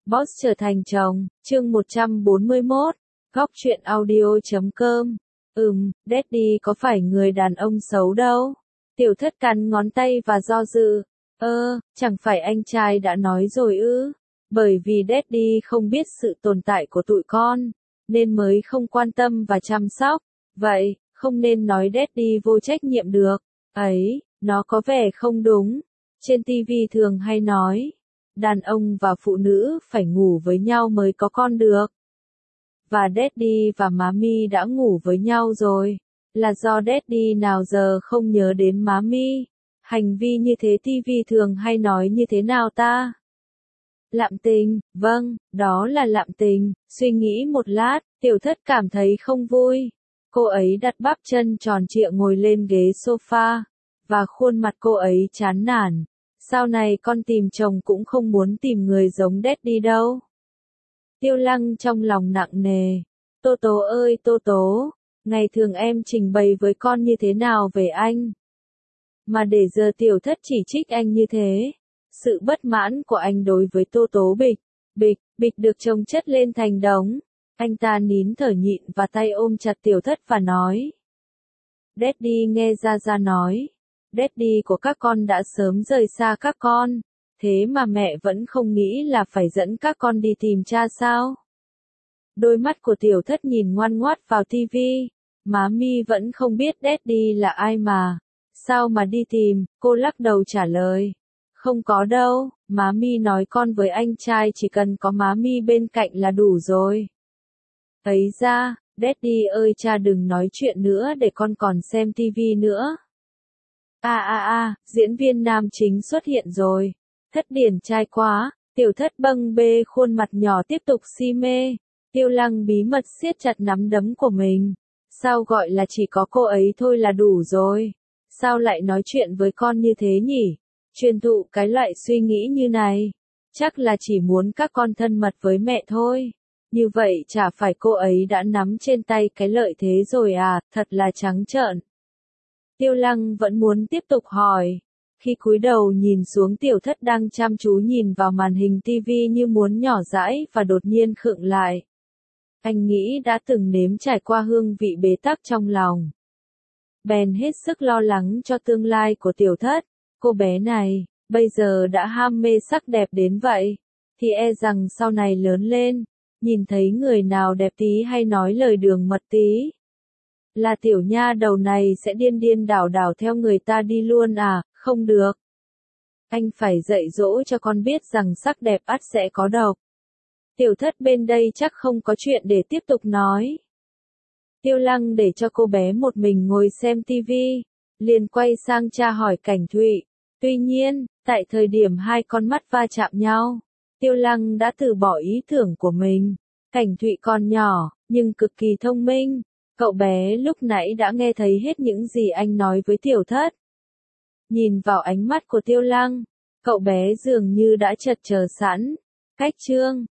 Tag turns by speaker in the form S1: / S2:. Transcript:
S1: Boss trở thành chồng, chương 141, góc truyện audio.com. Daddy có phải người đàn ông xấu đâu. Tiểu Thất cắn ngón tay và do dự. Chẳng phải anh trai đã nói rồi ư. Bởi vì Daddy không biết sự tồn tại của tụi con, nên mới không quan tâm và chăm sóc. Vậy, không nên nói Daddy vô trách nhiệm được. Ấy, nó có vẻ không đúng. Trên TV thường hay nói, đàn ông và phụ nữ phải ngủ với nhau mới có con được. Và Daddy và Mami đã ngủ với nhau rồi. Là do Daddy nào giờ không nhớ đến Mami. Hành vi như thế TV thường hay nói như thế nào ta? Lạm tình, vâng, đó là lạm tình. Suy nghĩ một lát, Tiểu Thất cảm thấy không vui. Cô ấy đặt bắp chân tròn trịa ngồi lên ghế sofa, và khuôn mặt cô ấy chán nản. Sau này con tìm chồng cũng không muốn tìm người giống Daddy đâu. Tiêu Lăng trong lòng nặng nề. Tô Tố ơi Tô Tố, ngày thường em trình bày với con như thế nào về anh? Mà để giờ Tiểu Thất chỉ trích anh như thế. Sự bất mãn của anh đối với Tô Tố bịch được chồng chất lên thành đống. Anh ta nín thở nhịn và tay ôm chặt Tiểu Thất và nói. Daddy nghe Ra nói. Daddy của các con đã sớm rời xa các con. Thế mà mẹ vẫn không nghĩ là phải dẫn các con đi tìm cha sao? Đôi mắt của Tiểu Thất nhìn ngoan ngoắt vào tivi. Mami vẫn không biết Daddy là ai mà. Sao mà đi tìm? Cô lắc đầu trả lời. Không có đâu, Mami nói con với anh trai chỉ cần có Mami bên cạnh là đủ rồi. Ấy ra, Daddy ơi cha đừng nói chuyện nữa để con còn xem tivi nữa. Diễn viên nam chính xuất hiện rồi. Thất điển trai quá, Tiểu Thất bâng bê khuôn mặt nhỏ tiếp tục si mê. Tiêu Lăng bí mật siết chặt nắm đấm của mình. Sao gọi là chỉ có cô ấy thôi là đủ rồi? Sao lại nói chuyện với con như thế nhỉ? Truyền thụ cái loại suy nghĩ như này. Chắc là chỉ muốn các con thân mật với mẹ thôi. Như vậy chả phải cô ấy đã nắm trên tay cái lợi thế rồi à, thật là trắng trợn. Tiêu Lăng vẫn muốn tiếp tục hỏi. Khi cúi đầu nhìn xuống Tiểu Thất đang chăm chú nhìn vào màn hình TV như muốn nhỏ dãi và đột nhiên khựng lại. Anh nghĩ đã từng nếm trải qua hương vị bế tắc trong lòng. Bèn hết sức lo lắng cho tương lai của Tiểu Thất. Cô bé này, bây giờ đã ham mê sắc đẹp đến vậy, thì e rằng sau này lớn lên, nhìn thấy người nào đẹp tí hay nói lời đường mật tí, là tiểu nha đầu này sẽ điên điên đảo đảo theo người ta đi luôn à, không được. Anh phải dạy dỗ cho con biết rằng sắc đẹp ắt sẽ có độc. Tiểu Thất bên đây chắc không có chuyện để tiếp tục nói. Tiêu Lăng để cho cô bé một mình ngồi xem tivi, liền quay sang cha hỏi Cảnh Thụy. Tuy nhiên, tại thời điểm hai con mắt va chạm nhau, Tiêu Lăng đã từ bỏ ý tưởng của mình. Cảnh Thụy còn nhỏ, nhưng cực kỳ thông minh. Cậu bé lúc nãy đã nghe thấy hết những gì anh nói với Tiểu Thất. Nhìn vào ánh mắt của Tiêu Lăng, cậu bé dường như đã chật chờ sẵn. Cách chương